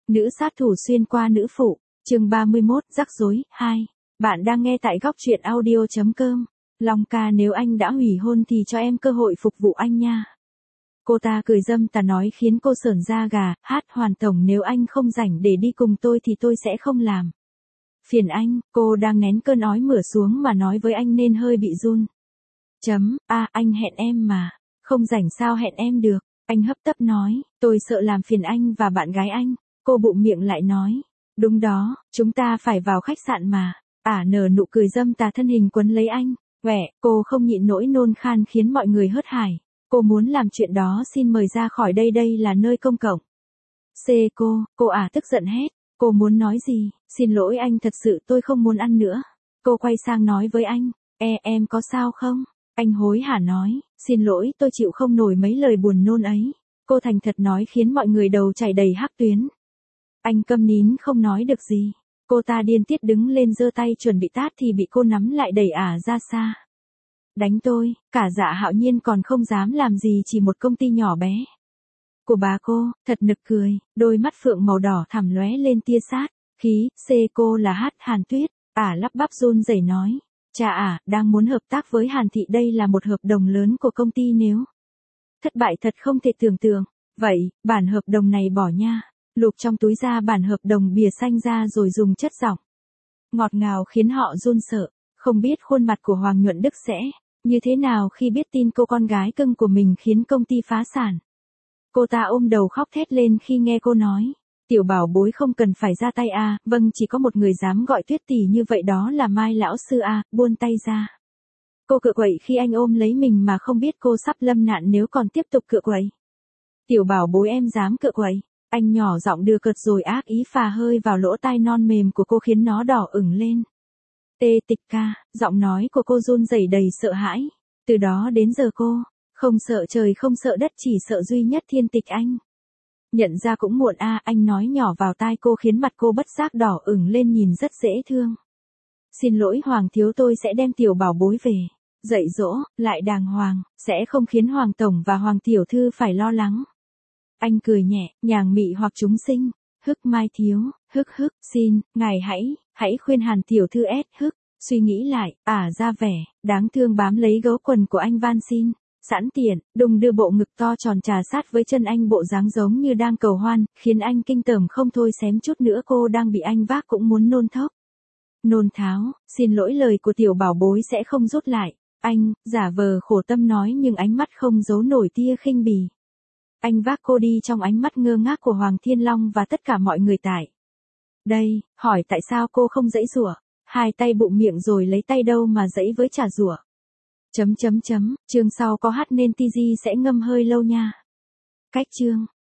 Nữ sát thủ xuyên qua nữ phụ, chương 31, rắc rối, 2. Bạn đang nghe tại góc truyện audio.com. Long ca, nếu anh đã hủy hôn thì cho em cơ hội phục vụ anh nha. Cô ta cười dâm tà nói khiến cô sởn da gà. Hát Hoàn tổng, nếu anh không rảnh để đi cùng tôi thì tôi sẽ không làm. Phiền anh, cô đang nén cơn ói mửa xuống mà nói với anh nên hơi bị run. Anh hẹn em mà. Không rảnh sao hẹn em được, anh hấp tấp nói, tôi sợ làm phiền anh và bạn gái anh. Cô bụng miệng lại nói, đúng đó, chúng ta phải vào khách sạn mà. Nở nụ cười dâm tà, thân hình quấn lấy anh. Cô không nhịn nỗi nôn khan khiến mọi người hớt hải. Cô muốn làm chuyện đó, xin mời ra khỏi đây, đây là nơi công cộng. Cô tức giận hét. Cô muốn nói gì? Xin lỗi anh, thật sự tôi không muốn ăn nữa. Cô quay sang nói với anh, em có sao không? Anh hối hả nói, xin lỗi, tôi chịu không nổi mấy lời buồn nôn ấy. Cô thành thật nói khiến mọi người đầu chảy đầy hắc tuyến. Anh câm nín không nói được gì. Cô ta điên tiết đứng lên giơ tay chuẩn bị tát thì bị cô nắm lại đẩy ra xa. Đánh tôi, cả Dạ Hạo Nhiên còn không dám làm gì, chỉ một công ty nhỏ bé của bà cô, thật nực cười, đôi mắt phượng màu đỏ thẳm lóe lên tia sát, khí. Cô là Hàn Tuyết. Lắp bắp run rẩy nói, đang muốn hợp tác với Hàn Thị, đây là một hợp đồng lớn của công ty, nếu thất bại thật không thể tưởng tượng. Vậy, bản hợp đồng này bỏ nha. Lục trong túi ra bản hợp đồng bìa xanh ra rồi dùng chất giọng ngọt ngào khiến họ run sợ. Không biết khuôn mặt của Hoàng Nhuận Đức sẽ như thế nào khi biết tin cô con gái cưng của mình khiến công ty phá sản. Cô ta ôm đầu khóc thét lên khi nghe cô nói, tiểu bảo bối không cần phải ra tay vâng, chỉ có một người dám gọi Tuyết tỷ như vậy, đó là Mai lão sư buông tay ra. Cô cựa quậy khi anh ôm lấy mình mà không biết cô sắp lâm nạn nếu còn tiếp tục cựa quậy. Tiểu bảo bối, em dám cựa quậy. Anh nhỏ giọng đưa cợt rồi ác ý phà hơi vào lỗ tai non mềm của cô khiến nó đỏ ửng lên. Tịch ca, giọng nói của cô run rẩy đầy sợ hãi. Từ đó đến giờ cô không sợ trời không sợ đất, chỉ sợ duy nhất Thiên Tịch Anh. Nhận ra cũng muộn anh nói nhỏ vào tai cô khiến mặt cô bất giác đỏ ửng lên, nhìn rất dễ thương. Xin lỗi Hoàng thiếu, tôi sẽ đem tiểu bảo bối về dạy dỗ lại đàng hoàng, sẽ không khiến Hoàng tổng và Hoàng tiểu thư phải lo lắng. Anh cười nhẹ, nhàng mị hoặc chúng sinh. Mai thiếu, xin, ngài hãy khuyên Hàn tiểu thư suy nghĩ lại, ra vẻ đáng thương bám lấy gấu quần của anh van xin. Sẵn tiện, đùng đưa bộ ngực to tròn trà sát với chân anh, bộ dáng giống như đang cầu hoan, khiến anh kinh tởm không thôi, xém chút nữa cô đang bị anh vác cũng muốn nôn thốc. Nôn tháo, xin lỗi, lời của tiểu bảo bối sẽ không rút lại. Anh, giả vờ khổ tâm nói nhưng ánh mắt không giấu nổi tia khinh bỉ. Anh vác cô đi trong ánh mắt ngơ ngác của Hoàng Thiên Long và tất cả mọi người tại đây, hỏi tại sao cô không giãy giụa, hai tay bụng miệng rồi lấy tay đâu mà giãy với chả giụa. Chương sau có hát nên TG sẽ ngâm hơi lâu nha. Cách chương